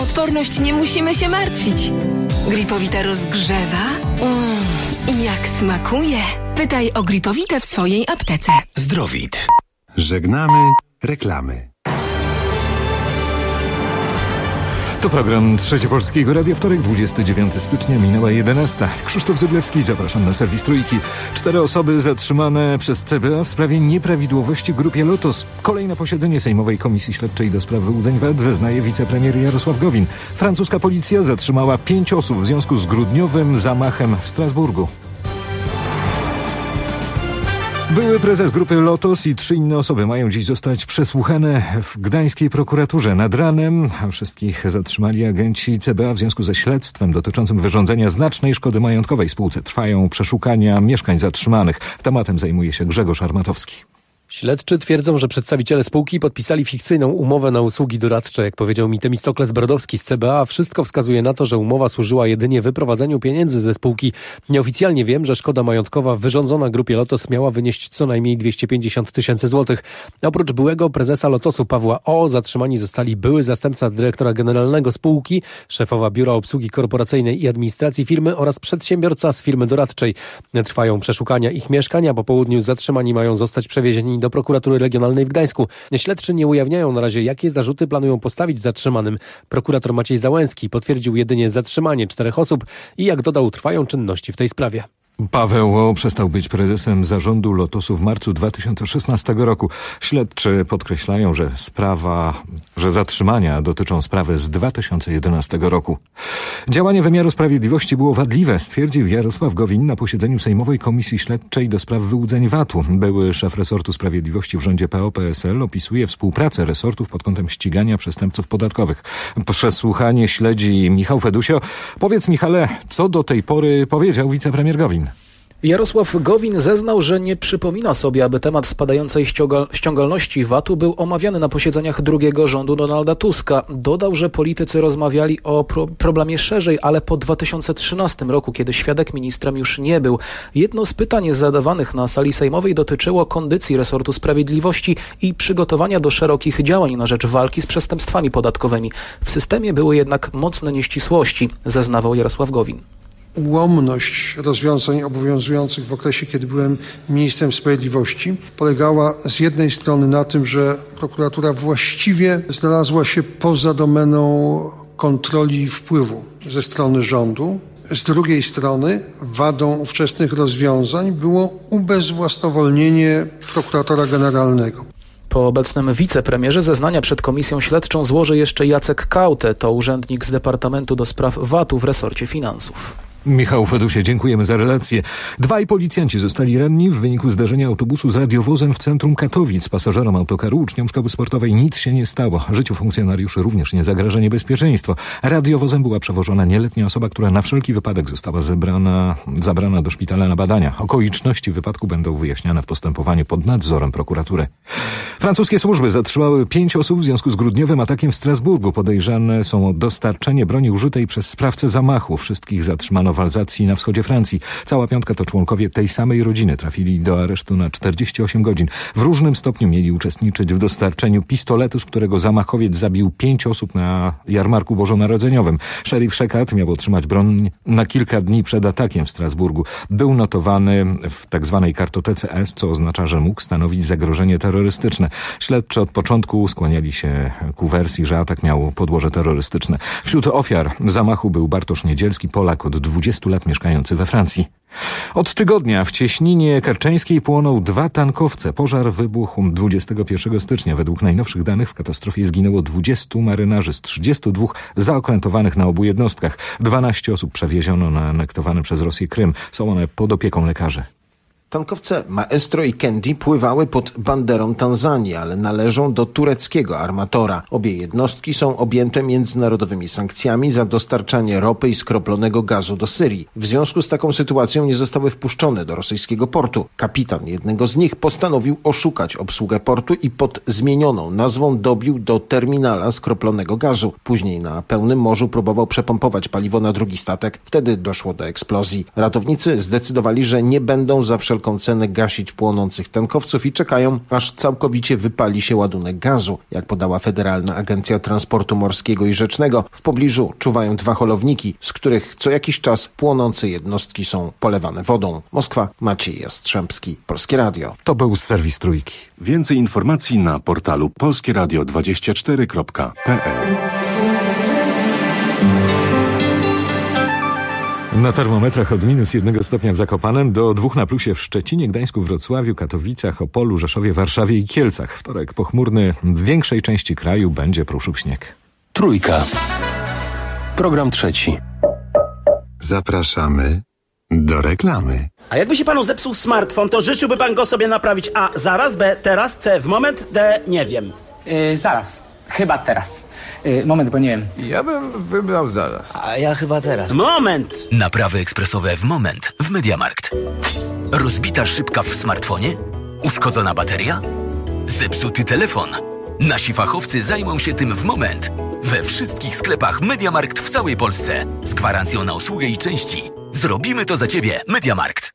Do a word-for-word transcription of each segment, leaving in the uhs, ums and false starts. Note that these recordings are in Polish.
odporność nie musimy się martwić. Gripowita rozgrzewa. Mm, i jak smakuje. Pytaj o Gripowitę w swojej aptece. Zdrowit. Żegnamy reklamy. To program Trzecie Polskiego Radia, wtorek, dwudziestego dziewiątego stycznia, minęła jedenasta. Krzysztof Zyblewski, zapraszam na serwis Trójki. Cztery osoby zatrzymane przez C B A w sprawie nieprawidłowości w grupie Lotos. Kolejne posiedzenie Sejmowej Komisji Śledczej do spraw wyłudzeń V A T, zeznaje wicepremier Jarosław Gowin. Francuska policja zatrzymała pięć osób w związku z grudniowym zamachem w Strasburgu. Były prezes grupy Lotos i trzy inne osoby mają dziś zostać przesłuchane w gdańskiej prokuraturze. Nad ranem wszystkich zatrzymali agenci C B A w związku ze śledztwem dotyczącym wyrządzenia znacznej szkody majątkowej spółce. Trwają przeszukania mieszkań zatrzymanych. Tematem zajmuje się Grzegorz Armatowski. Śledczy twierdzą, że przedstawiciele spółki podpisali fikcyjną umowę na usługi doradcze. Jak powiedział mi Temistokles Brodowski z C B A, wszystko wskazuje na to, że umowa służyła jedynie wyprowadzeniu pieniędzy ze spółki. Nieoficjalnie wiem, że szkoda majątkowa wyrządzona grupie Lotos miała wynieść co najmniej dwieście pięćdziesiąt tysięcy złotych. Oprócz byłego prezesa Lotosu Pawła O. zatrzymani zostali były zastępca dyrektora generalnego spółki, szefowa Biura Obsługi Korporacyjnej i Administracji firmy oraz przedsiębiorca z firmy doradczej. Trwają przeszukania ich mieszkania. Po południu zatrzymani mają zostać przewiezieni do prokuratury regionalnej w Gdańsku. Śledczy nie ujawniają na razie, jakie zarzuty planują postawić zatrzymanym. Prokurator Maciej Załęski potwierdził jedynie zatrzymanie czterech osób i, jak dodał, trwają czynności w tej sprawie. Paweł O. przestał być prezesem zarządu Lotosu w marcu dwa tysiące szesnastego roku. Śledczy podkreślają, że sprawa, że zatrzymania dotyczą sprawy z dwa tysiące jedenastego roku. Działanie wymiaru sprawiedliwości było wadliwe, stwierdził Jarosław Gowin na posiedzeniu Sejmowej Komisji Śledczej do spraw wyłudzeń V A T-u. Były szef resortu sprawiedliwości w rządzie P O P S L opisuje współpracę resortów pod kątem ścigania przestępców podatkowych. Przesłuchanie śledzi Michał Fedusio. Powiedz, Michale, co do tej pory powiedział wicepremier Gowin? Jarosław Gowin zeznał, że nie przypomina sobie, aby temat spadającej ściągal- ściągalności V A T-u był omawiany na posiedzeniach drugiego rządu Donalda Tuska. Dodał, że politycy rozmawiali o pro- problemie szerzej, ale po dwa tysiące trzynastym roku, kiedy świadek ministrem już nie był. Jedno z pytań zadawanych na sali sejmowej dotyczyło kondycji resortu sprawiedliwości i przygotowania do szerokich działań na rzecz walki z przestępstwami podatkowymi. W systemie były jednak mocne nieścisłości, zeznawał Jarosław Gowin. Ułomność rozwiązań obowiązujących w okresie, kiedy byłem ministrem sprawiedliwości, polegała z jednej strony na tym, że prokuratura właściwie znalazła się poza domeną kontroli i wpływu ze strony rządu. Z drugiej strony wadą ówczesnych rozwiązań było ubezwłasnowolnienie prokuratora generalnego. Po obecnym wicepremierze zeznania przed komisją śledczą złoży jeszcze Jacek Kautę, to urzędnik z Departamentu do Spraw V A T-u w resorcie finansów. Michał Fedusie, dziękujemy za relację. Dwaj policjanci zostali ranni w wyniku zdarzenia autobusu z radiowozem w centrum Katowic. Pasażerom autokaru, uczniom szkoły sportowej nic się nie stało. Życiu funkcjonariuszy również nie zagraża niebezpieczeństwo. Radiowozem była przewożona nieletnia osoba, która na wszelki wypadek została zebrana, zabrana do szpitala na badania. Okoliczności wypadku będą wyjaśniane w postępowaniu pod nadzorem prokuratury. Francuskie służby zatrzymały pięć osób w związku z grudniowym atakiem w Strasburgu. Podejrzane są o dostarczenie broni użytej przez sprawcę zamachu. Wszystkich zatrzymano w Alzacji na wschodzie Francji. Cała piątka to członkowie tej samej rodziny. Trafili do aresztu na czterdzieści osiem godzin. W różnym stopniu mieli uczestniczyć w dostarczeniu pistoletu, z którego zamachowiec zabił pięć osób na jarmarku bożonarodzeniowym. Szerif Szekat miał otrzymać broń na kilka dni przed atakiem w Strasburgu. Był notowany w tak zwanej kartotece S, co oznacza, że mógł stanowić zagrożenie terrorystyczne. Śledczy od początku skłaniali się ku wersji, że atak miał podłoże terrorystyczne. Wśród ofiar zamachu był Bartosz Niedzielski, Polak od dwudziestu lat mieszkający we Francji. Od tygodnia w Cieśninie Kerczeńskiej płoną dwa tankowce. Pożar wybuchł dwudziestego pierwszego stycznia. Według najnowszych danych w katastrofie zginęło dwudziestu marynarzy z trzydziestu dwóch zaokrętowanych na obu jednostkach. dwanaście osób przewieziono na anektowany przez Rosję Krym. Są one pod opieką lekarzy. Tankowce Maestro i Candy pływały pod banderą Tanzanii, ale należą do tureckiego armatora. Obie jednostki są objęte międzynarodowymi sankcjami za dostarczanie ropy i skroplonego gazu do Syrii. W związku z taką sytuacją nie zostały wpuszczone do rosyjskiego portu. Kapitan jednego z nich postanowił oszukać obsługę portu i pod zmienioną nazwą dobił do terminala skroplonego gazu. Później na pełnym morzu próbował przepompować paliwo na drugi statek. Wtedy doszło do eksplozji. Ratownicy zdecydowali, że nie będą zawsze wszelką cenę gasić płonących tankowców i czekają, aż całkowicie wypali się ładunek gazu. Jak podała Federalna Agencja Transportu Morskiego i Rzecznego, w pobliżu czuwają dwa holowniki, z których co jakiś czas płonące jednostki są polewane wodą. Moskwa, Maciej Jastrzębski, Polskie Radio. To był serwis Trójki. Więcej informacji na portalu polskie radio dwadzieścia cztery kropka p l. Na termometrach od minus jednego stopnia w Zakopanem do dwóch na plusie w Szczecinie, Gdańsku, Wrocławiu, Katowicach, Opolu, Rzeszowie, Warszawie i Kielcach. Wtorek pochmurny, w większej części kraju będzie prószył śnieg. Trójka. Program trzeci. Zapraszamy do reklamy. A jakby się panu zepsuł smartfon, to życzyłby pan go sobie naprawić A zaraz, B teraz, C w moment, D nie wiem. Yy, zaraz. Chyba teraz. Yy, moment, bo nie wiem. Ja bym wybrał zaraz. A ja chyba teraz. Moment! Naprawy ekspresowe w moment w MediaMarkt. Rozbita szybka w smartfonie? Uszkodzona bateria? Zepsuty telefon? Nasi fachowcy zajmą się tym w moment. We wszystkich sklepach MediaMarkt w całej Polsce. Z gwarancją na usługę i części. Zrobimy to za Ciebie. MediaMarkt.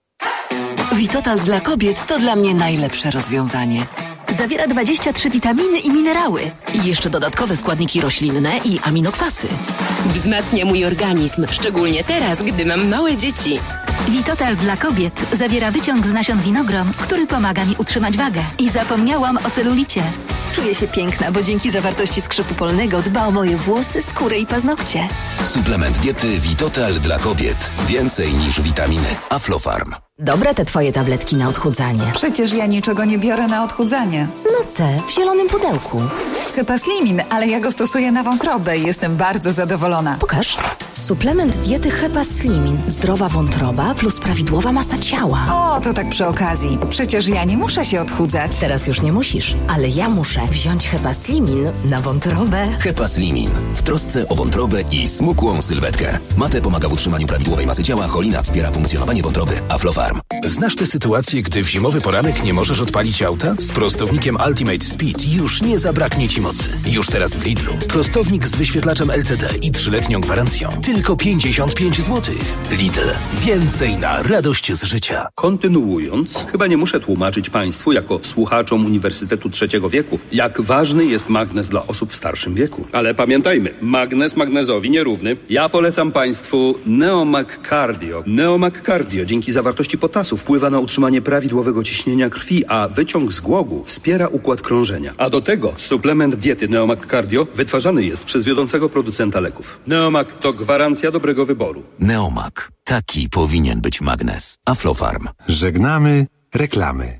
Vitotal dla kobiet to dla mnie najlepsze rozwiązanie. Zawiera dwadzieścia trzy witaminy i minerały. I jeszcze dodatkowe składniki roślinne i aminokwasy. Wzmacnia mój organizm, szczególnie teraz, gdy mam małe dzieci. Vitotal dla kobiet zawiera wyciąg z nasion winogron, który pomaga mi utrzymać wagę. I zapomniałam o celulicie. Czuję się piękna, bo dzięki zawartości skrzypu polnego dba o moje włosy, skórę i paznokcie. Suplement diety Vitotal dla kobiet. Więcej niż witaminy. Aflofarm. Dobre te twoje tabletki na odchudzanie. Przecież ja niczego nie biorę na odchudzanie. No te, w zielonym pudełku. Hepaslimin, ale ja go stosuję na wątrobę i jestem bardzo zadowolona. Pokaż. Suplement diety Hepaslimin. Zdrowa wątroba plus prawidłowa masa ciała. O, to tak przy okazji. Przecież ja nie muszę się odchudzać. Teraz już nie musisz, ale ja muszę wziąć Hepaslimin na wątrobę. Hepaslimin. W trosce o wątrobę i smukłą sylwetkę. Mate pomaga w utrzymaniu prawidłowej masy ciała, cholina wspiera funkcjonowanie wątroby. Aflofarm. Znasz tę sytuację, gdy w zimowy poranek nie możesz odpalić auta? Z prostownikiem Ultimate Speed już nie zabraknie Ci mocy. Już teraz w Lidlu. Prostownik z wyświetlaczem L C D i trzyletnią gwarancją. Tylko pięćdziesiąt pięć złotych. Lidl. Więcej na radość z życia. Kontynuując, chyba nie muszę tłumaczyć Państwu, jako słuchaczom Uniwersytetu Trzeciego Wieku, jak ważny jest magnez dla osób w starszym wieku. Ale pamiętajmy, magnez magnezowi nierówny. Ja polecam Państwu Neomag Cardio. Neomag Cardio dzięki zawartości potasu wpływa na utrzymanie prawidłowego ciśnienia krwi, a wyciąg z głogu wspiera układ krążenia. A do tego suplement diety Neomag Cardio wytwarzany jest przez wiodącego producenta leków. Neomag to gwarancja dobrego wyboru. Neomag. Taki powinien być magnes. Aflofarm. Żegnamy reklamy.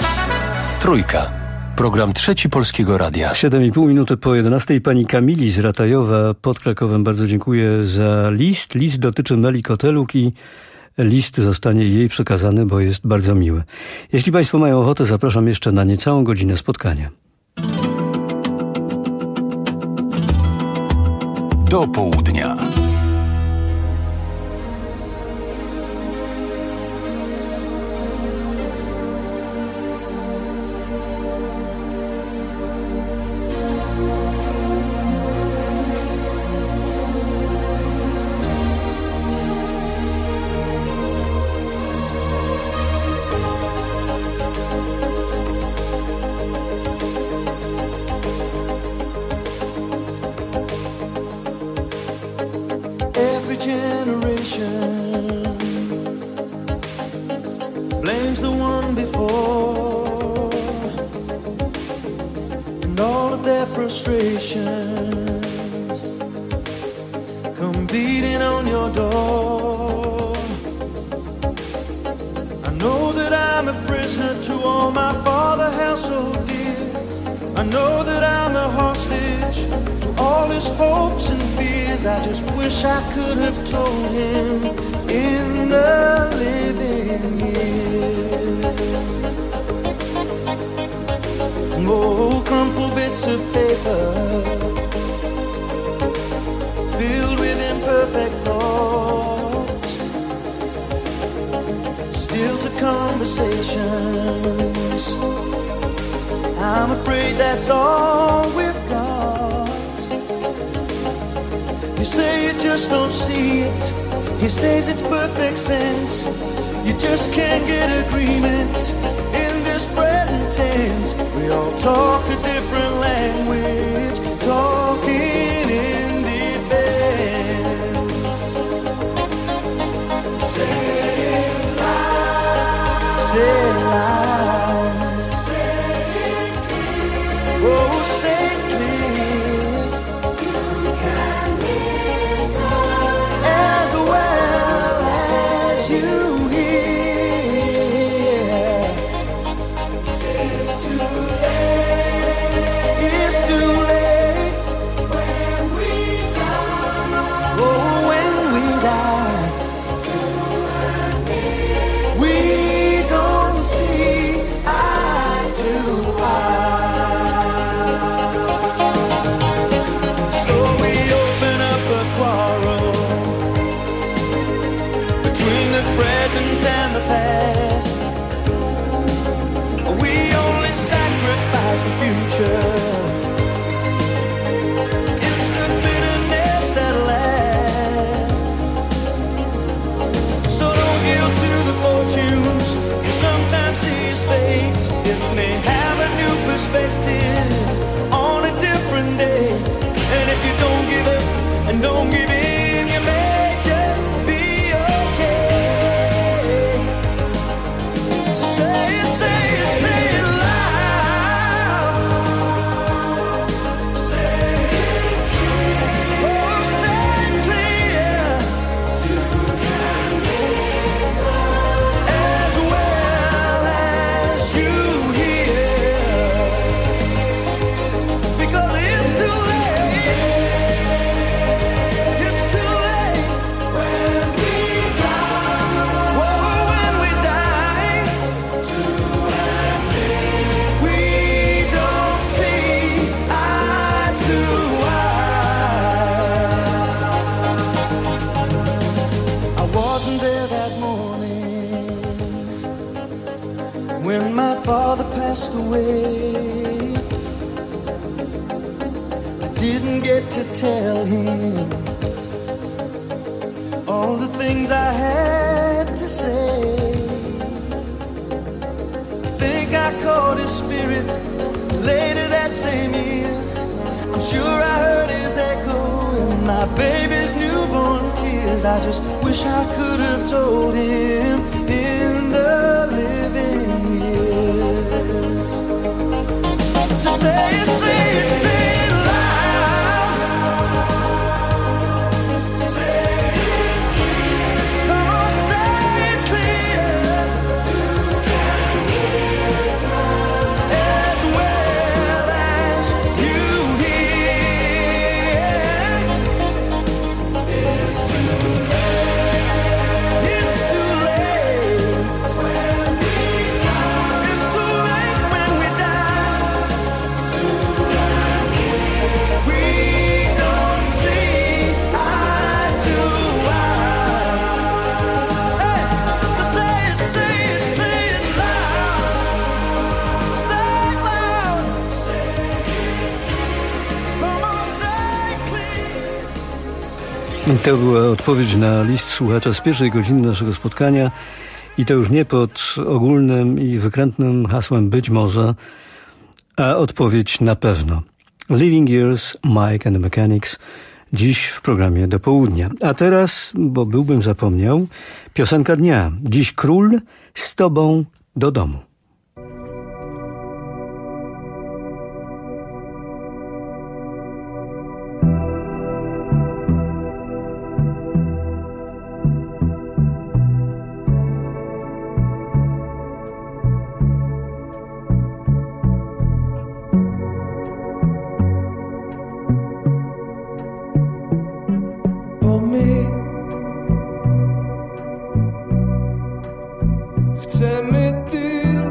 Trójka. Program trzeci Polskiego Radia. siedem i pół minuty po jedenastej. Pani Kamili z Ratajowa pod Krakowem bardzo dziękuję za list. List dotyczy Meli Koteluk i list zostanie jej przekazany, bo jest bardzo miły. Jeśli Państwo mają ochotę, zapraszam jeszcze na niecałą godzinę spotkania. Do południa. I'm afraid that's all we've got. You say you just don't see it. He says it's perfect sense. You just can't get agreement in this present tense. We all talk a different language, talking in defense. Say it loud. Say it loud. Say it clear. Oh, say it clear. You can listen as well as you hear. It's too late. It's too late when we die. Oh, when we die. We don't see eye to eye. So we open up a quarrel between the present and the past. We only sacrifice the future. It's the bitterness that lasts. So don't yield to the fortunes you sometimes see as fate. It may have a new perspective on a different day. And if you don't give up and don't give in, you may just be okay. So say it, say it, say it loud. Say it clear. Oh, say it clear. You can listen as well as you hear. Because it's too late. It's too late when we die. Whoa, when we die. To admit we don't see eye to eye. I wasn't there that morning when my father passed away. I didn't get to tell him all the things I had to say. I think I caught his spirit later that same year. I'm sure I heard his echo in my baby's newborn tears. I just wish I could have told him in the living years. So say it, say it, say it loud. Say it clear. Come on, say it clear. You can listen as well as you hear. It's too late. It's too late when we die. It's too late when we die. To admit we don't see eye to eye. Hey, so say it, say it, say it loud. Say it loud. Say it clear. Come on, say it clear. To była odpowiedź na list słuchacza z pierwszej godziny naszego spotkania i to już nie pod ogólnym i wykrętnym hasłem być może, a odpowiedź na pewno. Living Years, Mike and the Mechanics, dziś w programie do południa. A teraz, bo byłbym zapomniał, piosenka dnia. Dziś Król z tobą do domu. For me, chcemy tylko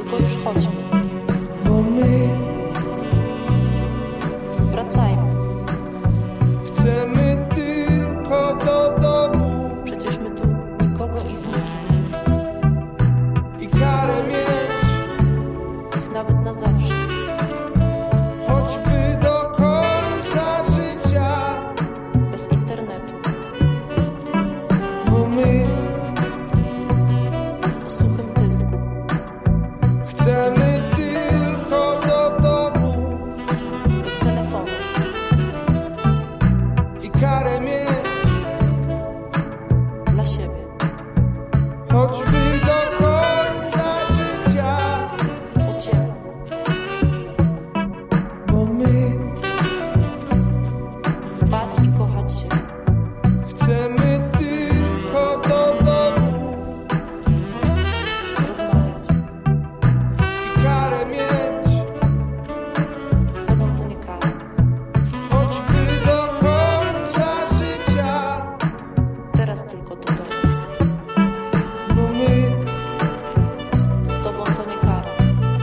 Tylko już chodźmy. Bo my Wracajmy. chcemy tylko do domu Przecież my tu nikogo i z nikim. i karę mieć, Ich nawet na zawsze. choćby do końca życia. Bez internetu. Bo my O suchym dysku. chcemy tylko do domu Bez telefonu. i karę mieć, Dla siebie. choćby do końca życia. Po ciemku. Bo my Spać i kochać się. chcemy tylko do domu Rozmawiać. i karę mieć, Z tobą to nie kara. choćby do końca życia. Teraz tylko do domu. Bo my Z tobą to nie kara.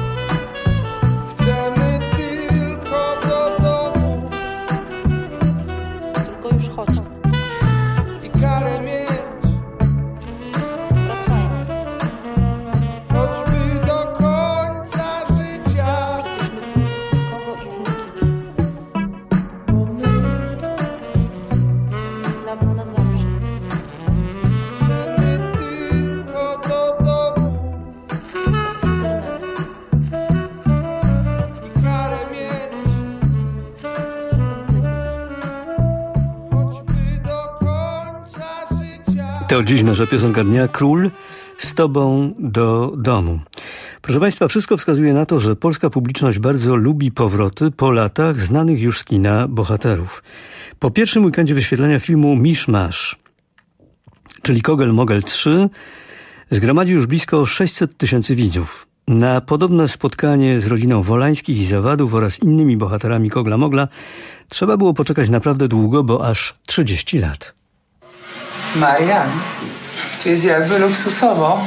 chcemy tylko do domu Tylko już chodźmy. i karę mieć, Wracajmy. choćby do końca życia. Przecież my tu nikogo i z nikim. Bo my Ich nawet na zawsze. chcemy tylko do domu Bez internetu. i karę mieć, O suchym dysku. choćby do końca życia. To dziś nasza piosenka dnia. Król z tobą do domu. Proszę Państwa, wszystko wskazuje na to, że polska publiczność bardzo lubi powroty po latach znanych już z kina bohaterów. Po pierwszym weekendzie wyświetlania filmu Misz Masz, czyli Kogel Mogel trzy, zgromadził już blisko sześćset tysięcy widzów. Na podobne spotkanie z rodziną Wolańskich i Zawadów oraz innymi bohaterami Kogla Mogla trzeba było poczekać naprawdę długo, bo aż trzydzieści lat. Marian, tu jest jakby luksusowo.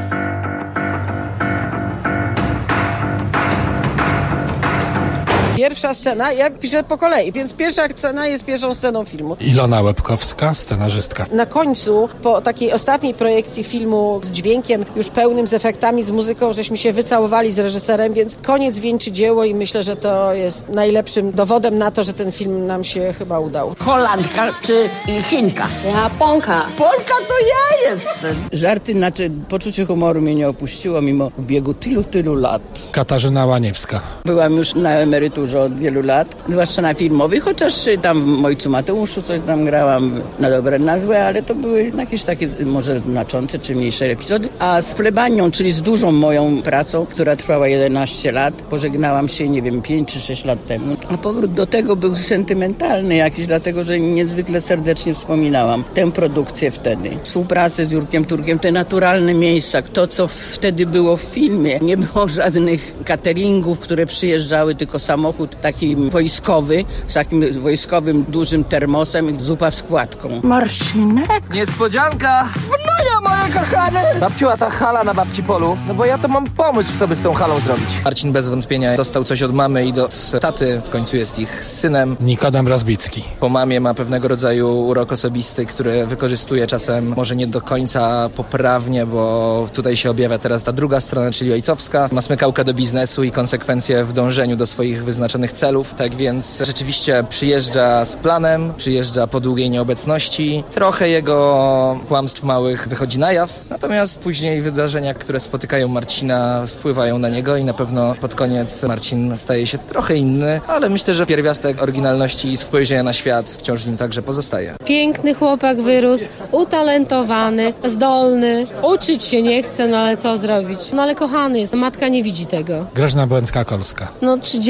Pierwsza scena, ja piszę po kolei, więc pierwsza scena jest pierwszą sceną filmu. Ilona Łebkowska, scenarzystka. Na końcu, po takiej ostatniej projekcji filmu z dźwiękiem, już pełnym, z efektami, z muzyką, żeśmy się wycałowali z reżyserem, więc koniec wieńczy dzieło i myślę, że to jest najlepszym dowodem na to, że ten film nam się chyba udał. Holandka czy Chinka? Japonka. Polka to ja jestem. Żarty, znaczy poczucie humoru mnie nie opuściło mimo ubiegu tylu, tylu lat. Katarzyna Łaniewska. Byłam już na emeryturze od wielu lat, zwłaszcza na filmowych, chociaż tam w Ojcu Mateuszu coś tam grałam na dobre, na złe, ale to były jakieś takie może znaczące czy mniejsze epizody. A z Plebanią, czyli z dużą moją pracą, która trwała jedenaście lat, pożegnałam się, nie wiem, pięć czy sześć lat temu. A powrót do tego był sentymentalny jakiś, dlatego że niezwykle serdecznie wspominałam tę produkcję wtedy. Współpracę z Jurkiem Turkiem, te naturalne miejsca, to co wtedy było w filmie. Nie było żadnych cateringów, które przyjeżdżały, tylko samochód taki wojskowy, z takim wojskowym dużym termosem i zupa z składką. Marcinek? Niespodzianka! No ja moje kochane! Babciu, a ta hala na babci polu? No bo ja to mam pomysł, co by z tą halą zrobić. Marcin bez wątpienia dostał coś od mamy i od taty, w końcu jest ich synem. Nikodem Rozbicki. Po mamie ma pewnego rodzaju urok osobisty, który wykorzystuje czasem może nie do końca poprawnie, bo tutaj się objawia teraz ta druga strona, czyli ojcowska. Ma smykałkę do biznesu i konsekwencje w dążeniu do swoich wyznaczonych celów. Tak więc rzeczywiście przyjeżdża z planem, przyjeżdża po długiej nieobecności. Trochę jego kłamstw małych wychodzi na jaw, natomiast później wydarzenia, które spotykają Marcina, wpływają na niego i na pewno pod koniec Marcin staje się trochę inny, ale myślę, że pierwiastek oryginalności i spojrzenia na świat wciąż w nim także pozostaje. Piękny chłopak wyrósł, utalentowany, zdolny, uczyć się nie chce, no ale co zrobić? No ale kochany jest, matka nie widzi tego. Grażyna Błęcka-Kolska. No trzydzieści lat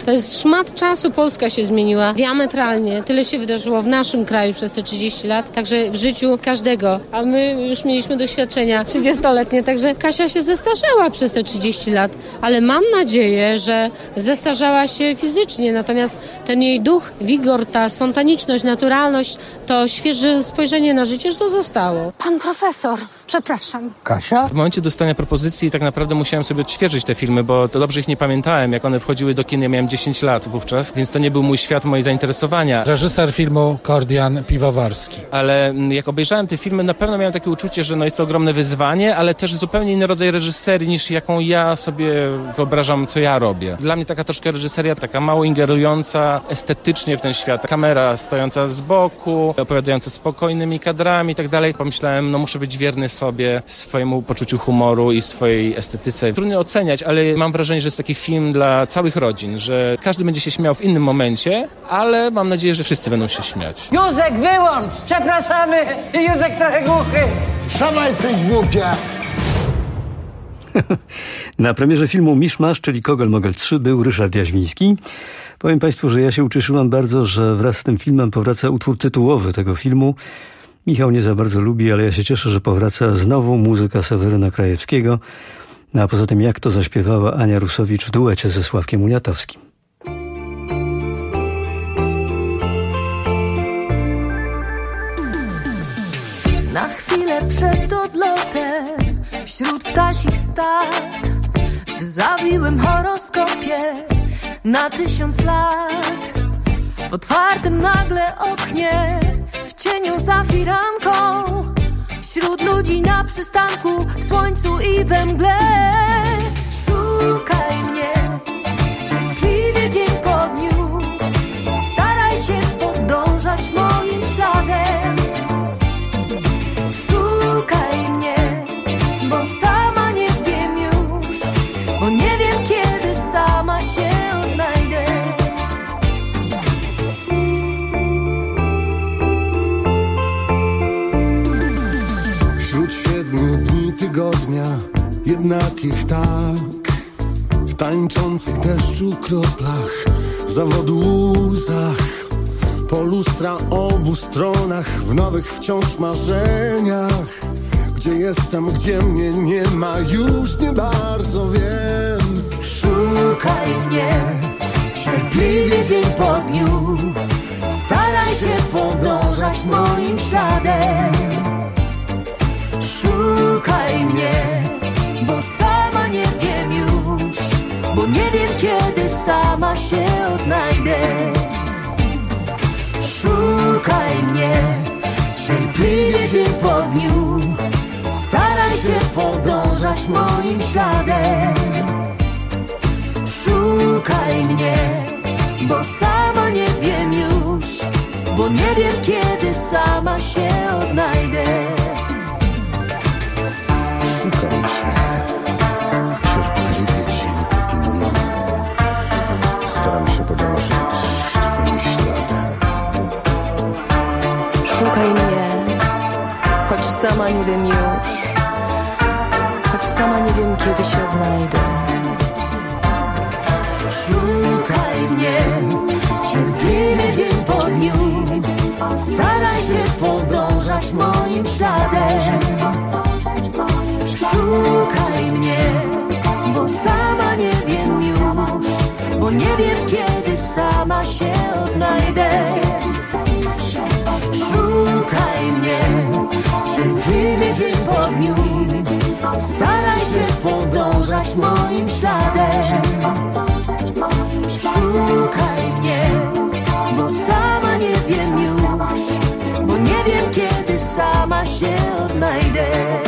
To jest szmat czasu, Polska się zmieniła diametralnie. Tyle się wydarzyło w naszym kraju przez te trzydzieści lat, także w życiu każdego. A my już mieliśmy doświadczenia trzydziestoletnie, także Kasia się zestarzała przez te trzydzieści lat, ale mam nadzieję, że zestarzała się fizycznie, natomiast ten jej duch, wigor, ta spontaniczność, naturalność, to świeże spojrzenie na życie, że to zostało. Pan profesor, przepraszam. Kasia? W momencie dostania propozycji tak naprawdę musiałem sobie odświeżyć te filmy, bo to dobrze ich nie pamiętałem, jak one wchodziły do kin. Ja miałem dziesięć lat wówczas, więc to nie był mój świat, moje zainteresowania. Reżyser filmu Kordian Piwowarski. Ale jak obejrzałem te filmy, na pewno miałem takie uczucie, że no jest to ogromne wyzwanie, ale też zupełnie inny rodzaj reżyserii, niż jaką ja sobie wyobrażam, co ja robię. Dla mnie taka troszkę reżyseria, taka mało ingerująca estetycznie w ten świat. Kamera stojąca z boku, opowiadająca spokojnymi kadrami i tak dalej. Pomyślałem, no muszę być wierny sobie, swojemu poczuciu humoru i swojej estetyce. Trudno oceniać, ale mam wrażenie, że jest taki film dla całych rodzin, że każdy będzie się śmiał w innym momencie, ale mam nadzieję, że wszyscy będą się śmiać. Józek, wyłącz! Przepraszamy! Józek trochę głuchy! Sama jesteś głupia! Na premierze filmu Miszmasz, czyli Kogel Mogel trzy, był Ryszard Jaźwiński. Powiem Państwu, że ja się ucieszyłam bardzo, że wraz z tym filmem powraca utwór tytułowy tego filmu. Michał nie za bardzo lubi, ale ja się cieszę, że powraca znowu muzyka Seweryna Krajewskiego. No a poza tym, jak to zaśpiewała Ania Rusowicz w duecie ze Sławkiem Uniatowskim. Na chwilę przed odlotem, wśród ptasich stad, w zawiłym horoskopie na tysiąc lat. W otwartym nagle oknie, w cieniu za firanką, wśród ludzi na przystanku, w słońcu i we mgle. Szukaj mnie, cierpliwie dzień po dniu, staraj się podążać moim śladem. Szukaj mnie, bo sama nie wiem już, bo nie wiem kiedy sama się odnajdę. Wśród siedmiu dni tygodnia, jednakich tak, w tańczących deszczu kroplach, zawodu łzach, po lustra obu stronach, w nowych wciąż marzeniach. Gdzie jestem, gdzie mnie nie ma, już nie bardzo wiem. Szukaj mnie, cierpliwie dzień po dniu, staraj się podążać moim śladem. Szukaj mnie, bo sama nie wiem już, bo nie wiem kiedy sama się odnajdę. Szukaj mnie, cierpliwie dzień po dniu, staraj się podążać moim śladem. Szukaj mnie, bo sama nie wiem już, bo nie wiem kiedy sama się odnajdę. Szukam cię, cierpliwie dzień po dniu, staram się podążać twoim śladem. Szukaj mnie, choć sama nie wiem już, choć sama nie wiem kiedy się odnajdę. Szukaj mnie, cierpliwie dzień po dniu, staraj się podążać moim śladem. Szukaj mnie, bo sama nie wiem już, bo nie wiem kiedy sama się odnajdę. Szukaj mnie, cierpliwie dzień po dniu, staraj się podążać moim śladem. Szukaj mnie, bo sama nie wiem już, bo nie wiem kiedy sama się odnajdę.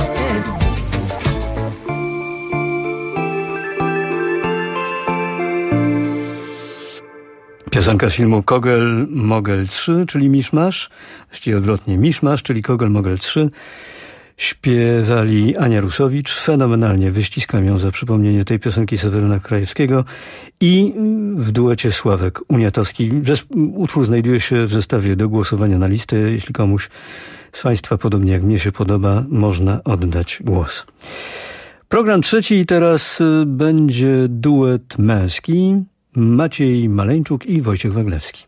Piosenka z filmu Kogel Mogel trzy, czyli Miszmasz, właściwie odwrotnie, Miszmasz, czyli Kogel Mogel trzy. Śpiewali Ania Rusowicz, fenomenalnie wyściskam ją za przypomnienie tej piosenki Seweryna Krajewskiego i w duecie Sławek Uniatowski. Utwór znajduje się w zestawie do głosowania na listę. Jeśli komuś z Państwa, podobnie jak mnie się podoba, można oddać głos. Program trzeci i teraz będzie duet męski. Maciej Maleńczuk i Wojciech Waglewski.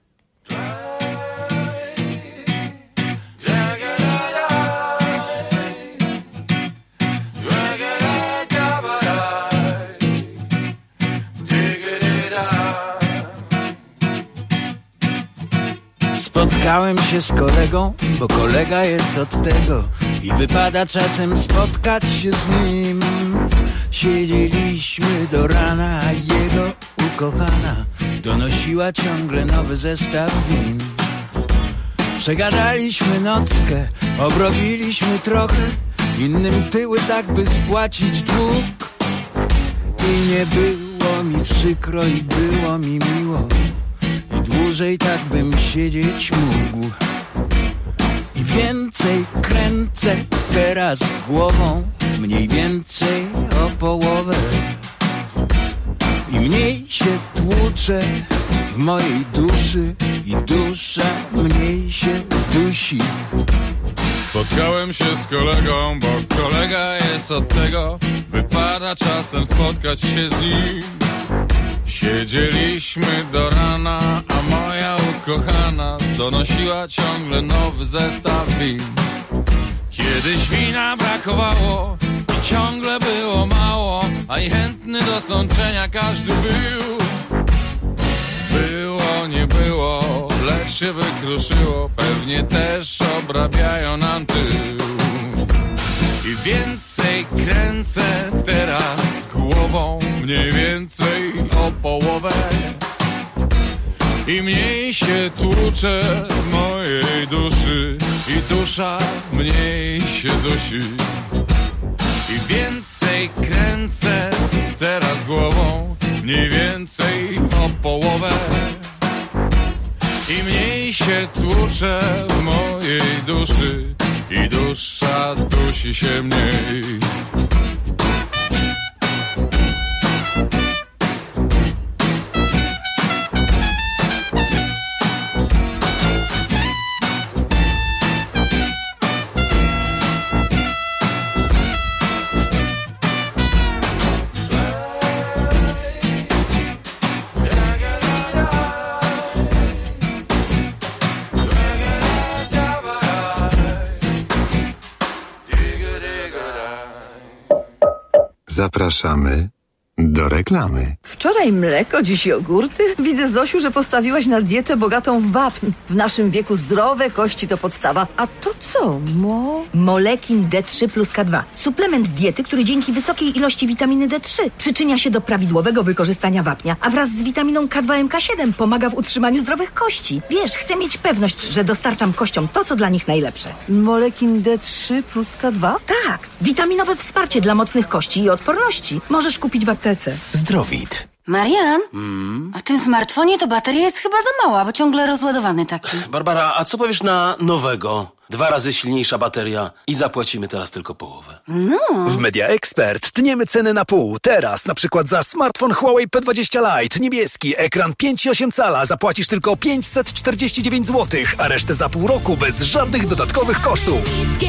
Spotkałem się z kolegą, bo kolega jest od tego i wypada czasem spotkać się z nim. Siedzieliśmy do rana, a jego ukochana donosiła ciągle nowy zestaw win. Przegadaliśmy nockę, obrobiliśmy trochę, innym tyły tak by spłacić dług. I nie było mi przykro i było mi miło, i dłużej tak bym siedzieć mógł. I więcej kręcę teraz głową, mniej więcej o połowę. I mniej się tłuczę w mojej duszy, i dusza mniej się dusi. Spotkałem się z kolegą, bo kolega jest od tego, wypada czasem spotkać się z nim. Siedzieliśmy do rana, a moja ukochana donosiła ciągle nowy zestaw win. Kiedyś wina brakowało i ciągle było mało, a i chętny do sączenia każdy był. Było, nie było, lecz się wykruszyło, pewnie też obrabiają nam tył. I więcej kręcę teraz głową, mniej więcej o połowę. I mniej się tłuczę w mojej duszy, i dusza mniej się dusi. I więcej kręcę teraz głową, mniej więcej o połowę. I mniej się tłuczę w mojej duszy, i dusza dusi się mniej. Zapraszamy do reklamy. Wczoraj mleko, dziś jogurty. Widzę, Zosiu, że postawiłaś na dietę bogatą w wapń. W naszym wieku zdrowe kości to podstawa. A to co, mo? Molekin D trzy plus K dwa. Suplement diety, który dzięki wysokiej ilości witaminy D trzy przyczynia się do prawidłowego wykorzystania wapnia, a wraz z witaminą K dwa M K siedem pomaga w utrzymaniu zdrowych kości. Wiesz, chcę mieć pewność, że dostarczam kościom to, co dla nich najlepsze. Molekin D trzy plus K dwa? Tak. Witaminowe wsparcie dla mocnych kości i odporności. Możesz kupić w aptece. Zdrowit. Marian, Mm. a w tym smartfonie to bateria jest chyba za mała, bo ciągle rozładowany taki. Barbara, a co powiesz na nowego? Dwa razy silniejsza bateria i zapłacimy teraz tylko połowę. No. W Media Expert tniemy ceny na pół. Teraz na przykład za smartfon Huawei P dwadzieścia Lite niebieski, ekran pięć i osiem cala zapłacisz tylko pięćset czterdzieści dziewięć złotych, a resztę za pół roku bez żadnych dodatkowych kosztów.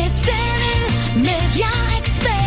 Media Expert.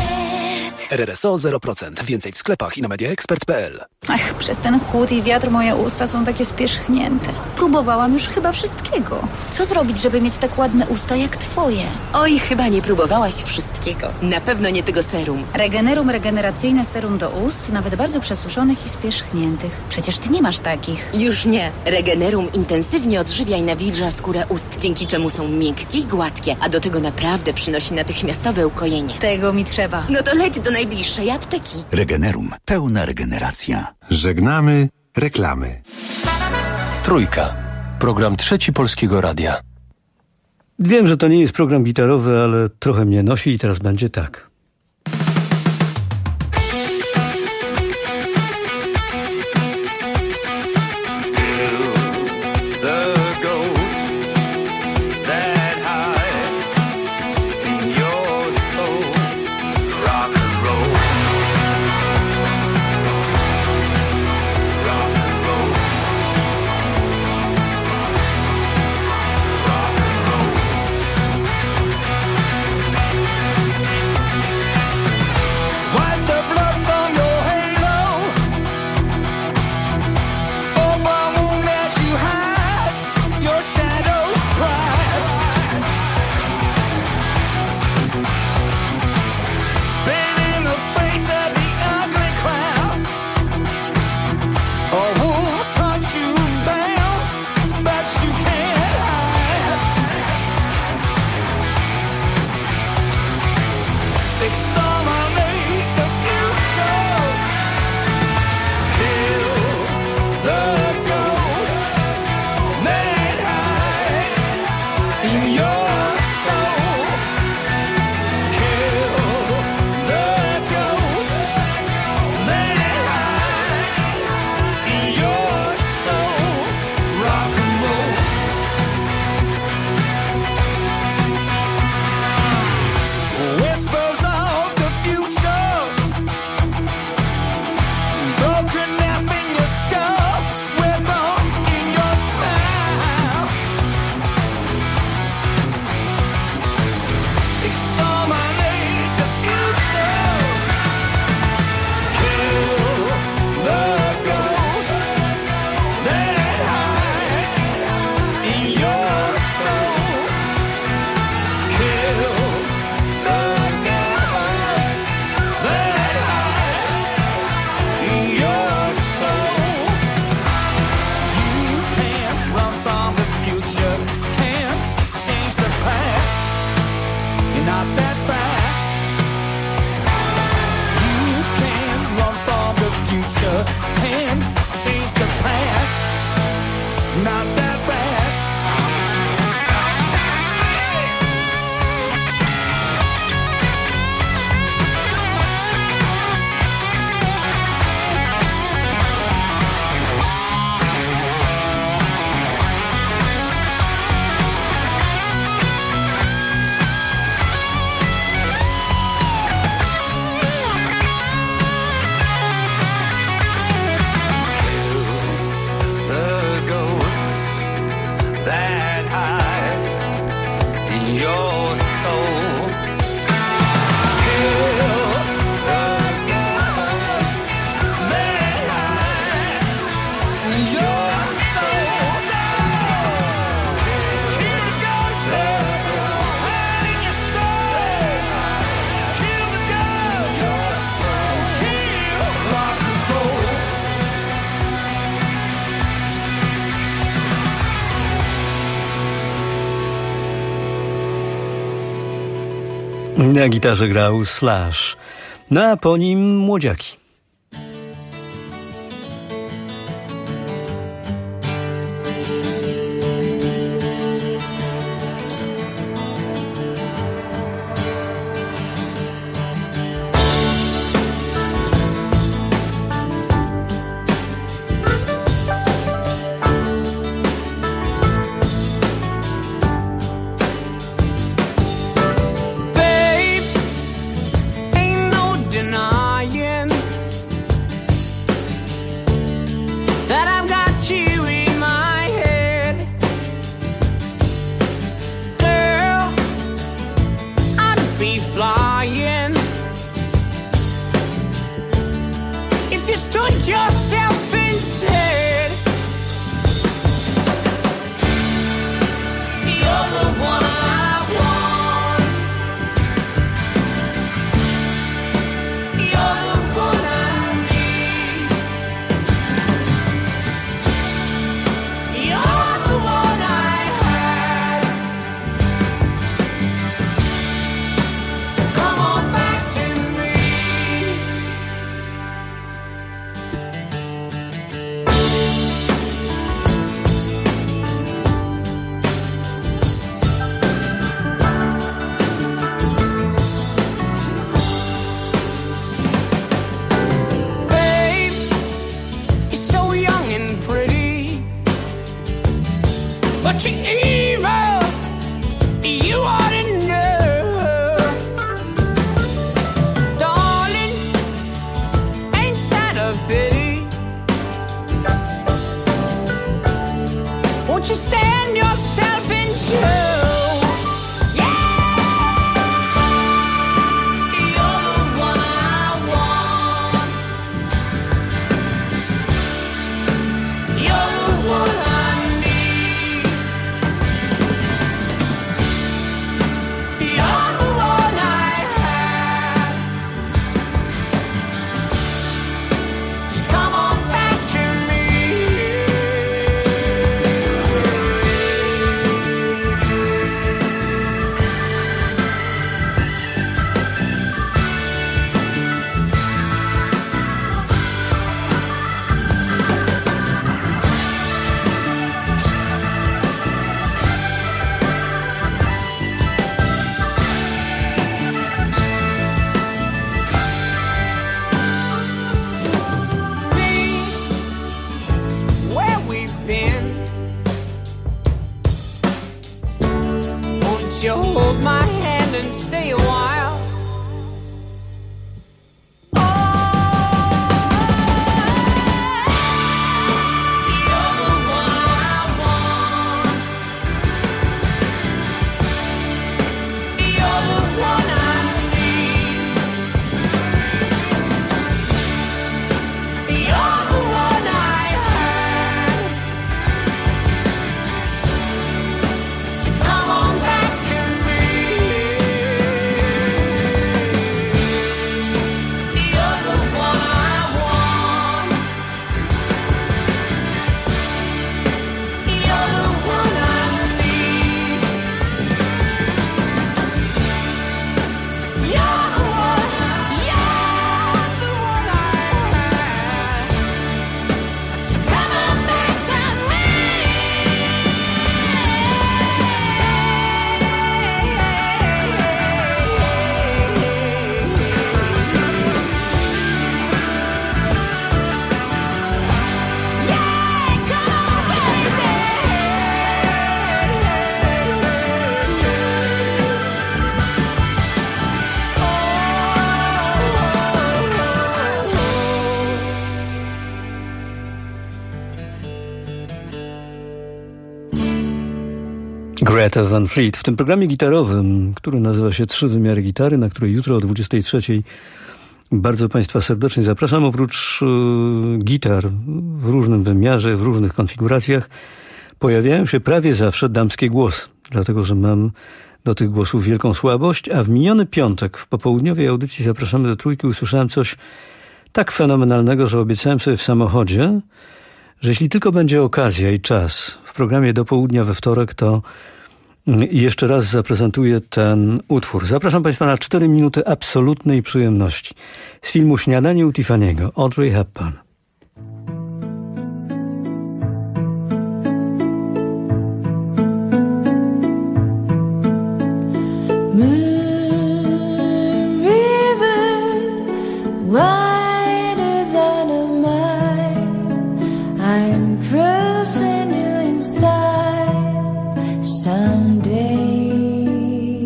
R R S O zero procent. Więcej w sklepach i na media expert kropka p l. Ach, przez ten chłód i wiatr moje usta są takie spierzchnięte. Próbowałam już chyba wszystkiego. Co zrobić, żeby mieć tak ładne usta jak twoje? Oj, chyba nie próbowałaś wszystkiego. Na pewno nie tego serum. Regenerum regeneracyjne serum do ust, nawet bardzo przesuszonych i spierzchniętych. Przecież ty nie masz takich. Już nie. Regenerum intensywnie odżywia i nawilża skórę ust, dzięki czemu są miękkie i gładkie, a do tego naprawdę przynosi natychmiastowe ukojenie. Tego mi trzeba. No to leć do najbliższej apteki. Regenerum. Pełna regeneracja. Żegnamy reklamy. Trójka. Program Trzeci Polskiego Radia. Wiem, że to nie jest program gitarowy, ale trochę mnie nosi i teraz będzie tak. Na gitarze grał Slash, no a po nim Młodziaki. Greta Van Fleet w tym programie gitarowym, który nazywa się Trzy wymiary gitary, na który jutro o dwudziestej trzeciej bardzo Państwa serdecznie zapraszam. Oprócz y, gitar w różnym wymiarze, w różnych konfiguracjach pojawiają się prawie zawsze damskie głosy, dlatego że mam do tych głosów wielką słabość, a w miniony piątek w popołudniowej audycji Zapraszamy do Trójki usłyszałem coś tak fenomenalnego, że obiecałem sobie w samochodzie, że jeśli tylko będzie okazja i czas w programie do południa we wtorek, to I jeszcze raz zaprezentuję ten utwór. Zapraszam Państwa na cztery minuty absolutnej przyjemności. Z filmu Śniadanie u Tiffany'ego, Audrey Hepburn. Wider than a mile, I'm cruising you in style someday.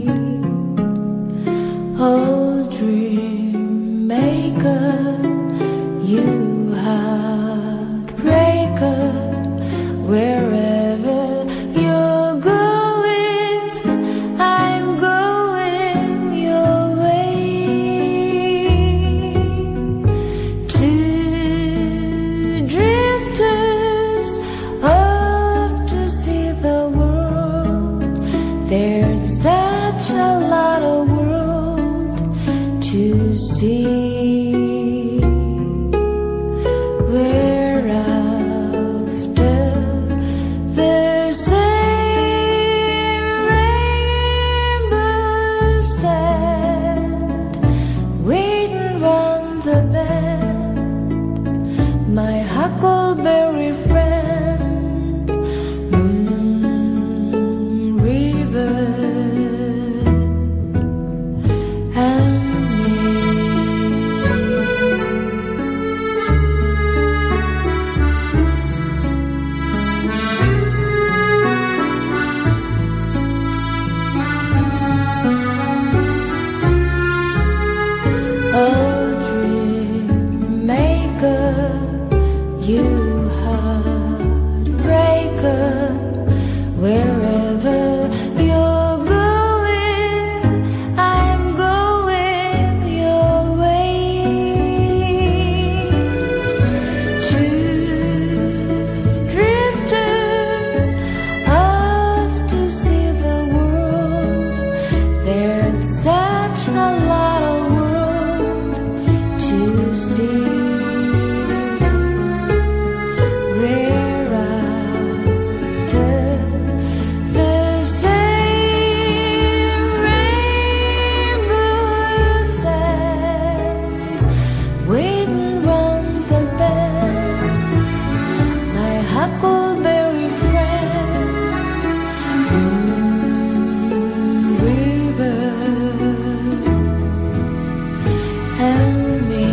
Oh, dream maker, you heartbreaker, wherever you're going, I'm going your way. Two drifters off to see the world. There's such a lot of world to see. We're after the same rainbow sand, waiting round the bend. My huckleberry friend, Moon River, and oh, dream maker, you heartbreaker, wherever you're going, I'm going your way. Two drifters off to see the world. There's such a lot of world to see. We're after the same rainbow sand, waiting round the bend. My huckleberry friend, Moon River, and me.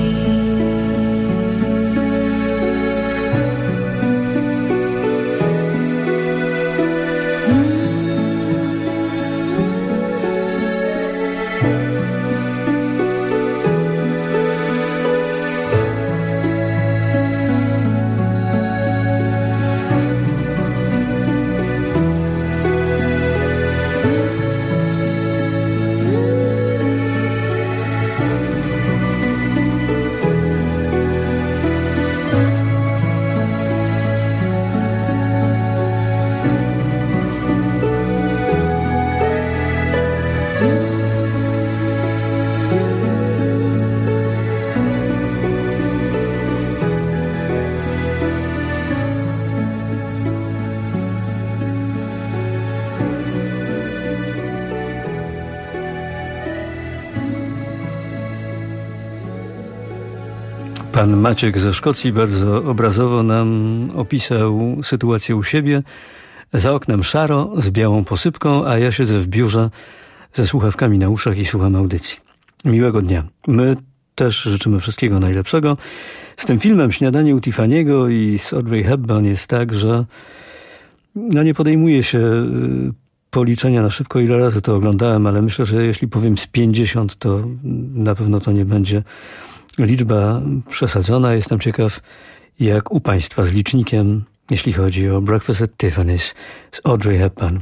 Pan Maciek ze Szkocji bardzo obrazowo nam opisał sytuację u siebie. Za oknem szaro, z białą posypką, a ja siedzę w biurze ze słuchawkami na uszach i słucham audycji. Miłego dnia. My też życzymy wszystkiego najlepszego. Z tym filmem Śniadanie u Tiffany'ego i z Audrey Hepburn jest tak, że no nie podejmuję się policzenia na szybko, ile razy to oglądałem, ale myślę, że jeśli powiem z pięćdziesiąt, to na pewno to nie będzie liczba przesadzona. Jestem ciekaw, jak u Państwa z licznikiem, jeśli chodzi o Breakfast at Tiffany's z Audrey Hepburn.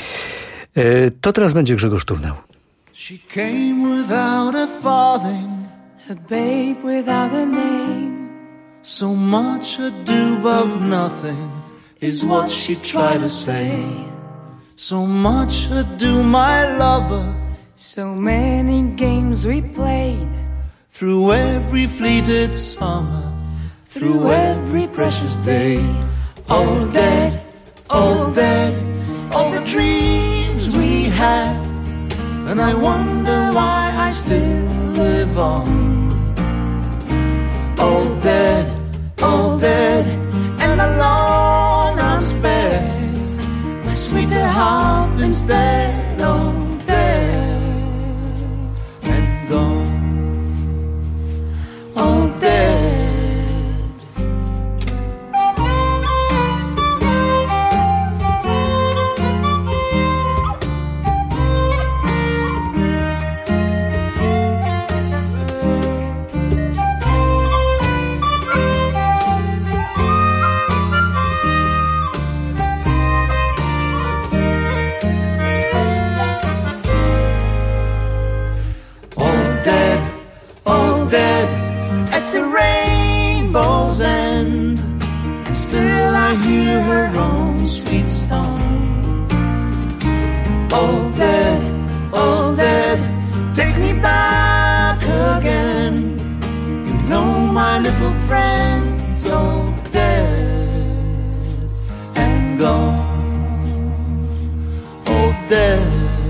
To teraz będzie Grzegorz Turnał. She came without a farthing, A babe without a name. so much ado about nothing is what she tried to say. So much ado, my lover, So many games we played, through every fleeted summer, through every precious day. All dead, all dead, all the dreams we had, and I wonder why I still live on. All dead, all dead, and alone I'm spared. My sweeter half instead, all dead and gone. All dead. Hear her own sweet song. All dead, all dead, take me back again. You know my little friend's all dead and gone. All dead.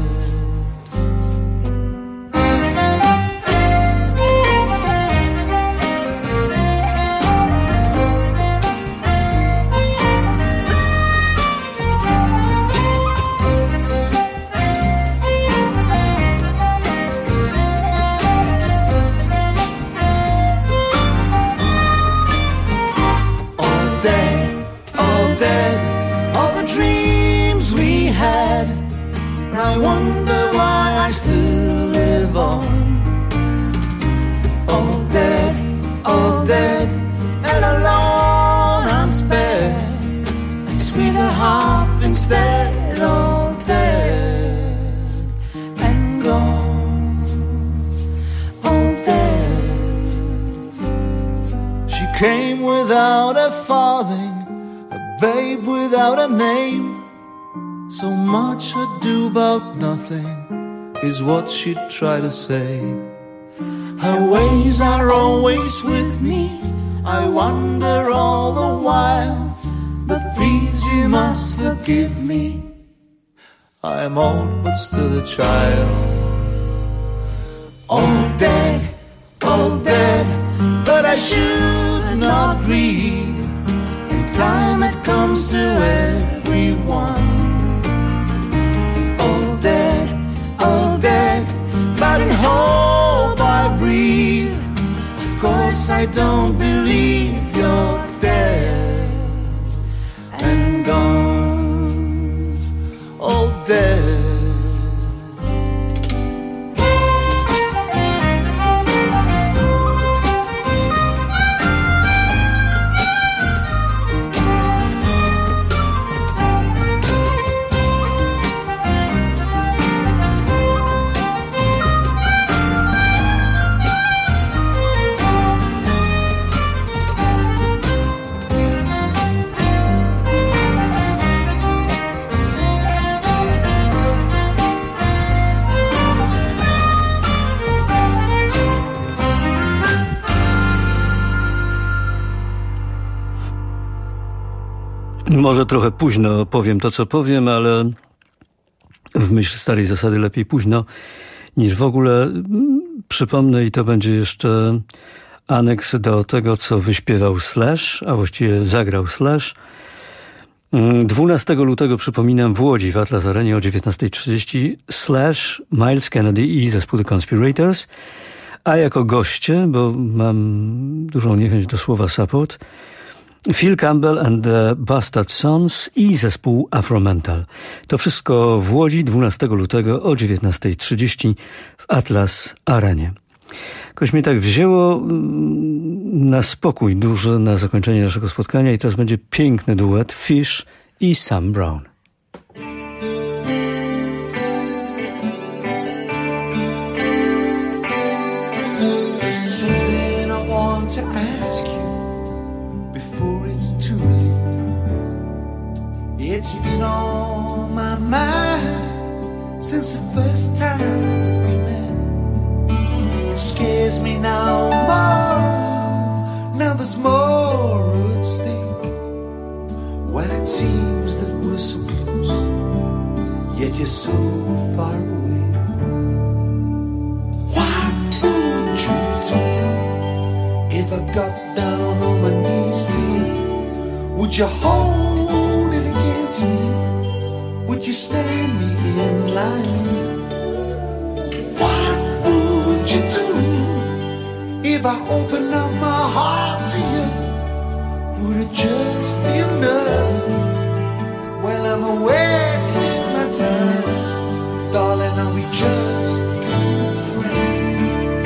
I wonder why I still live on. All dead, all dead, and alone I'm spared. My sweeter half instead, all dead and gone. All dead. She came without a farthing, a babe without a name. So much ado about nothing is what she'd try to say. Her ways are always with me, I wonder all the while. But please you must forgive me, I am old but still a child. All dead, all dead, but I should not grieve. In time it comes to everyone. Dead, all dead, but in hope I breathe. Of course I don't believe you're dead and gone, all dead. Może trochę późno powiem to, co powiem, ale w myśl starej zasady lepiej późno niż w ogóle. Przypomnę, i to będzie jeszcze aneks do tego, co wyśpiewał Slash, a właściwie zagrał Slash. dwunastego lutego, przypominam, w Łodzi w Atlas Arenie o dziewiętnasta trzydzieści Slash, Miles Kennedy i zespół The Conspirators, a jako goście, bo mam dużą niechęć do słowa support, Phil Campbell and the Bastard Sons i zespół Afromental. To wszystko w Łodzi dwunastego lutego o dziewiętnasta trzydzieści w Atlas Arenie. Jakoś mnie tak wzięło na spokój duży na zakończenie naszego spotkania i teraz będzie piękny duet Fish i Sam Brown. There's something I want to ask you before it's too late. It's been on my mind since the first time we met. It scares me now more, now there's more at stake. Well, it seems that we're so close, yet you you're so far away. What would you do if I got down on my knees to you? Would you hold it against me? Would you stand me in line? What would you do if I opened up my heart to you? Would it just be enough? Well, I'm wasting my time, darling. Are we just good friends?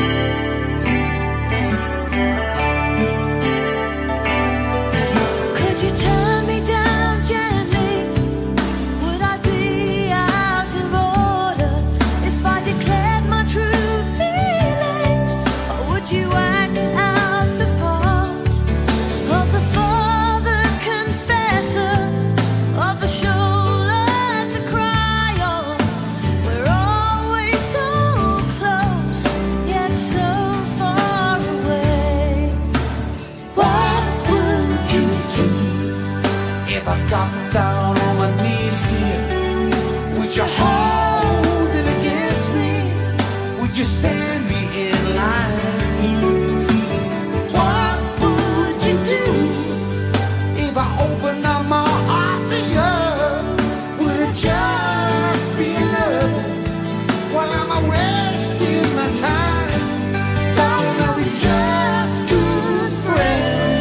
Could you turn me down gently? Would I be out of order if I declared my true feelings? Or would you act out the part of the father confessor, of the shoulder to cry on? We're always so close, yet so far away. What would you do if I got down on my knees here? Would you hold it against me? Would you stand me in line? What would you do if I opened up my heart to you? Would it just be enough? While I'm wasting my time, darling, are we just good friends?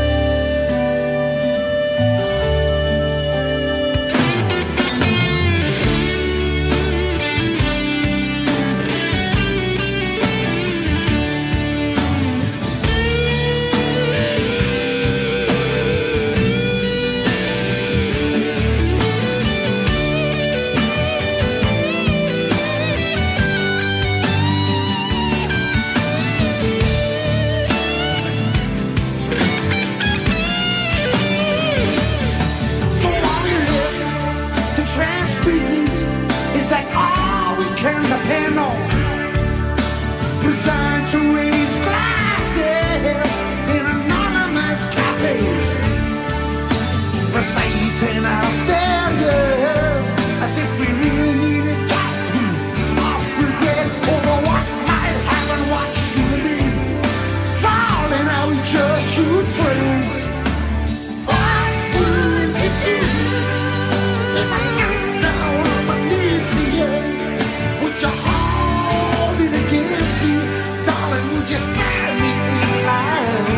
So are we left to transfigures? Is that all we can depend on? Resigned to raise glasses in anonymous cafes, reciting our failures as if we really needed that off regret over what might happen, what should be. Darling, are we just good friends? What would you do if I got down on my knees to you? Would you hold it against me? Darling, would you stand me in line?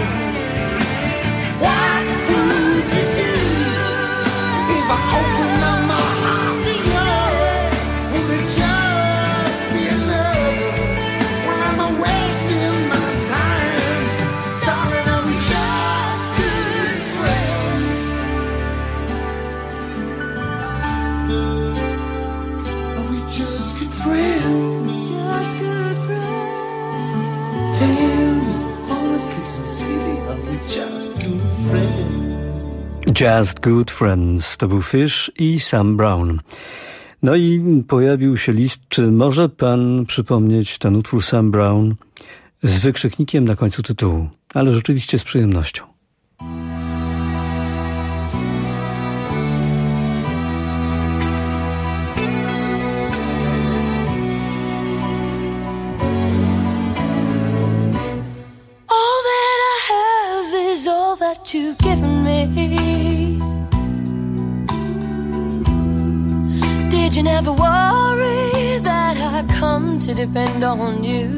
What would you do if I opened up my heart to you? Would it just be enough? Well, I'm wasting my time, darling. Are we just good friends? Are we just good friends? Just good friends. Tell me honestly, sincerely, are we just good friends? Just Good Friends to był Fish i Sam Brown. No i pojawił się list, czy może pan przypomnieć ten utwór Sam Brown z wykrzyknikiem na końcu tytułu, ale rzeczywiście z przyjemnością. All that I have is all that you've given me. Did you never worry that I come to depend on you?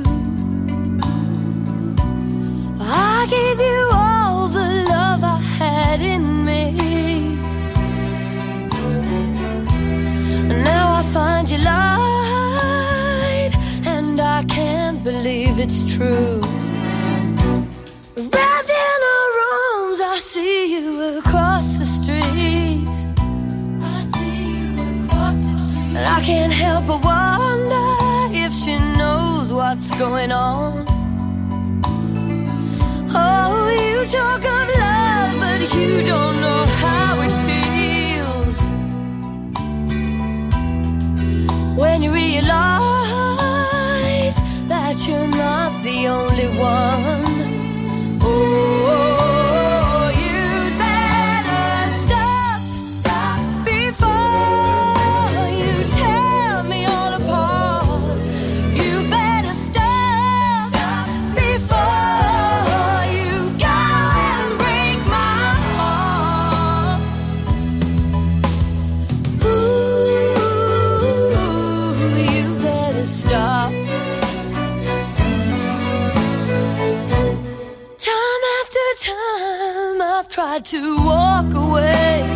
I gave you all the love I had in me. Now I find you lied, and I can't believe it's true. Wrapped in her arms, I see you across the street. I see you across the street. And I can't help but wonder if she knows what's going on. Oh, you talk of love, but you don't know how it feels when you realize that you're not the only one. Oh, you'd better stop, stop before you tell tried to walk away.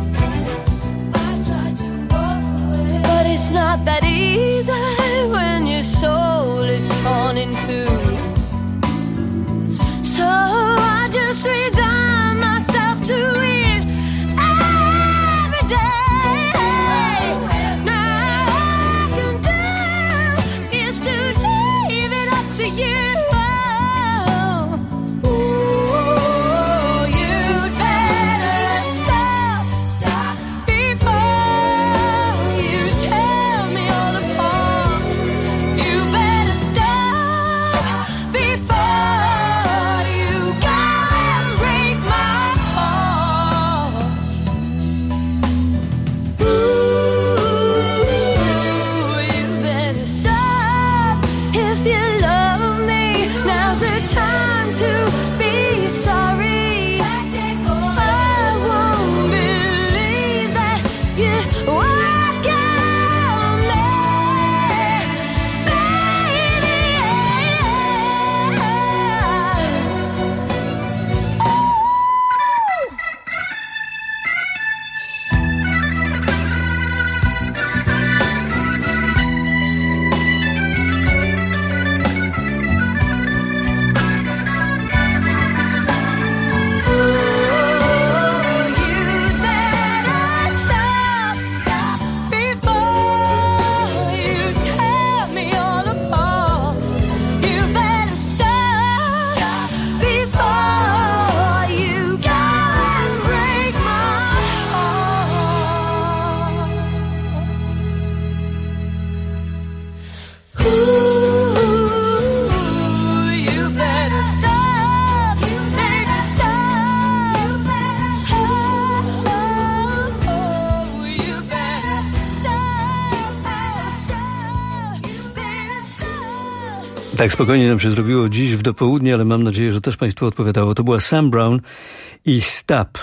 But it's not that easy when your soul is torn in two. So I just resign myself to it every day. Now all I can do is to leave it up to you. Tak spokojnie nam się zrobiło dziś w dopołudnie, ale mam nadzieję, że też Państwu odpowiadało. To była Sam Brown i Stop.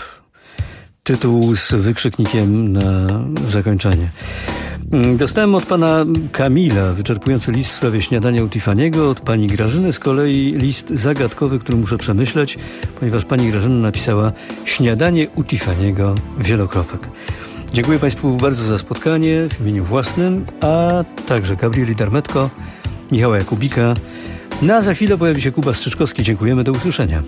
Tytuł z wykrzyknikiem na zakończenie. Dostałem od pana Kamila wyczerpujący list w sprawie śniadania u Tiffany'ego, od pani Grażyny z kolei list zagadkowy, który muszę przemyśleć, ponieważ pani Grażyna napisała śniadanie u Tiffany'ego, wielokropek. Dziękuję Państwu bardzo za spotkanie w imieniu własnym, a także Gabrieli Darmetko, Michała Jakubika. No a za chwilę pojawi się Kuba Strzyczkowski. Dziękujemy, do usłyszenia.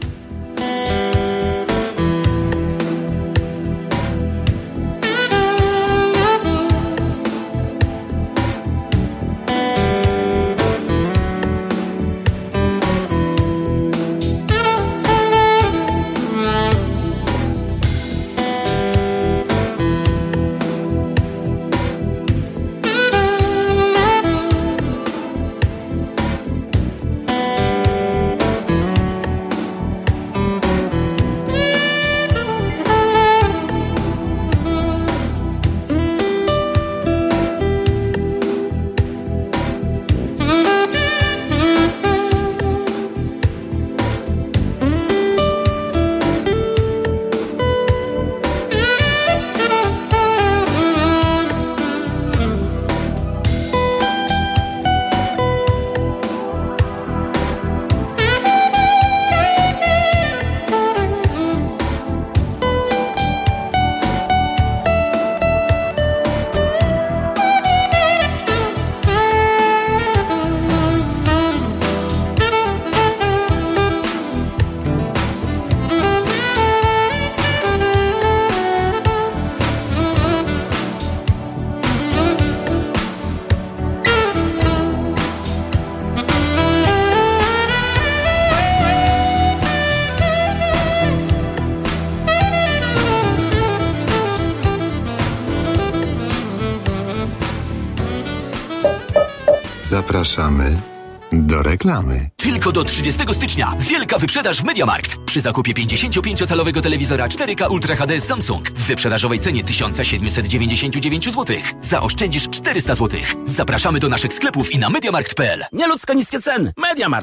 Zapraszamy do reklamy. Tylko do trzydziestego stycznia wielka wyprzedaż w MediaMarkt. Przy zakupie pięćdziesięciopięciocalowego telewizora cztery K Ultra H D Samsung w wyprzedażowej cenie tysiąc siedemset dziewięćdziesiąt dziewięć złotych zaoszczędzisz czterysta złotych. Zapraszamy do naszych sklepów i na mediamarkt kropka p l. Nieludzko niskie ceny. MediaMarkt.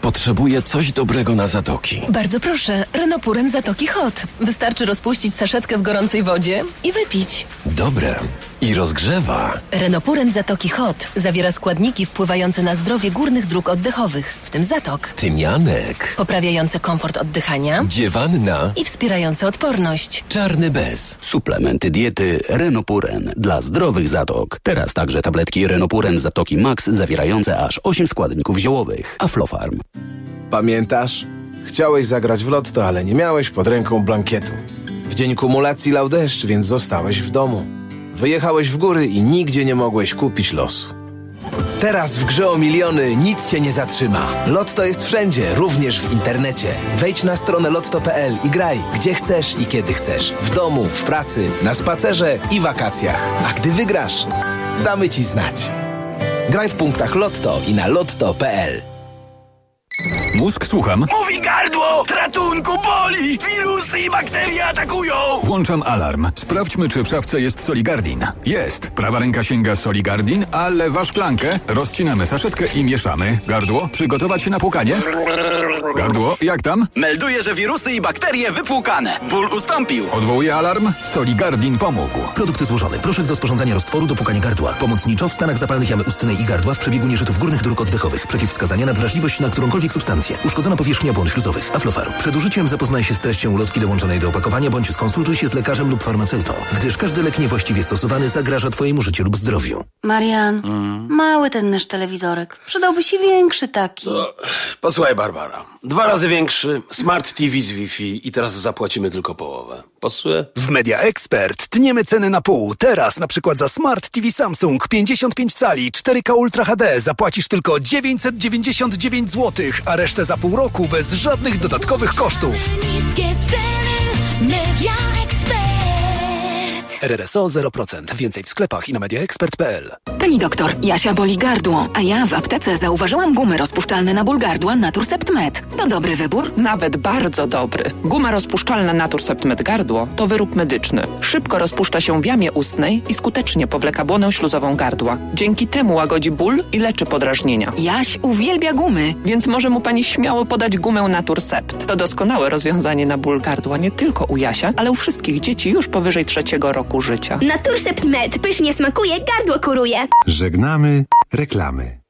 Potrzebuję coś dobrego na zatoki. Bardzo proszę, Renopuren Zatoki Hot. Wystarczy rozpuścić saszetkę w gorącej wodzie i wypić. Dobre. I rozgrzewa. Renopuren Zatoki Hot zawiera składniki wpływające na zdrowie górnych dróg oddechowych, w tym zatok. Tymianek. Poprawiające komfort oddychania. Dziewanna. I wspierające odporność. Czarny bez. Suplementy diety Renopuren dla zdrowych zatok. Teraz także tabletki Renopuren Zatoki Max zawierające aż osiem składników ziołowych. Aflofarm. Pamiętasz? Chciałeś zagrać w lotto, ale nie miałeś pod ręką blankietu. W dzień kumulacji lał deszcz, więc zostałeś w domu. Wyjechałeś w góry i nigdzie nie mogłeś kupić losu. Teraz w grze o miliony nic cię nie zatrzyma. Lotto jest wszędzie, również w internecie. Wejdź na stronę lotto kropka p l i graj, gdzie chcesz i kiedy chcesz. W domu, w pracy, na spacerze i wakacjach. A gdy wygrasz, damy ci znać. Graj w punktach Lotto i na lotto kropka p l. Mózg, słucham. Mówi gardło! Ratunku, boli! Wirusy i bakterie atakują! Włączam alarm. Sprawdźmy, czy w szafce jest Soligardin. Jest. Prawa ręka sięga Soligardin, a lewa szklankę. Rozcinamy saszetkę i mieszamy. Gardło, przygotować się na płukanie. Gardło, jak tam? Melduję, że wirusy i bakterie wypłukane. Ból ustąpił. Odwołuję alarm. Soligardin pomógł. Produkt złożony. Proszek do sporządzania roztworu do płukania gardła. Pomocniczo w stanach zapalnych jamy ustnej i gardła w przebiegu nieżytów górnych dróg oddechowych. Przeciwwskazania na wrażliwość na którąkolwiek substancję. Uszkodzona powierzchnia błon śluzowych. Aflofarm. Przed użyciem zapoznaj się z treścią ulotki dołączonej do opakowania bądź skonsultuj się z lekarzem lub farmaceutą, gdyż każdy lek niewłaściwie stosowany zagraża twojemu życiu lub zdrowiu. Marian, mm. mały ten nasz telewizorek. Przydałby się większy taki. No, posłuchaj, Barbara. Dwa razy większy, smart T V z Wi-Fi i teraz zapłacimy tylko połowę. Pasuje? W Media Expert tniemy ceny na pół. Teraz na przykład za Smart T V Samsung pięćdziesiąt pięć cali cztery K Ultra H D zapłacisz tylko dziewięćset dziewięćdziesiąt dziewięć złotych, a resztę za pół roku bez żadnych dodatkowych kosztów. Niskie ceny, Media Expert. R R S O zero procent. Więcej w sklepach i na media expert kropka p l. Pani doktor, Jasia boli gardło, a ja w aptece zauważyłam gumy rozpuszczalne na ból gardła Naturcept Med. To dobry wybór? Nawet bardzo dobry. Guma rozpuszczalna Naturcept Med gardło to wyrób medyczny. Szybko rozpuszcza się w jamie ustnej i skutecznie powleka błonę śluzową gardła. Dzięki temu łagodzi ból i leczy podrażnienia. Jaś uwielbia gumy. Więc może mu pani śmiało podać gumę Naturcept. To doskonałe rozwiązanie na ból gardła nie tylko u Jasia, ale u wszystkich dzieci już powyżej trzeciego roku życia. Naturcept Med pysznie smakuje, gardło kuruje. Żegnamy reklamy.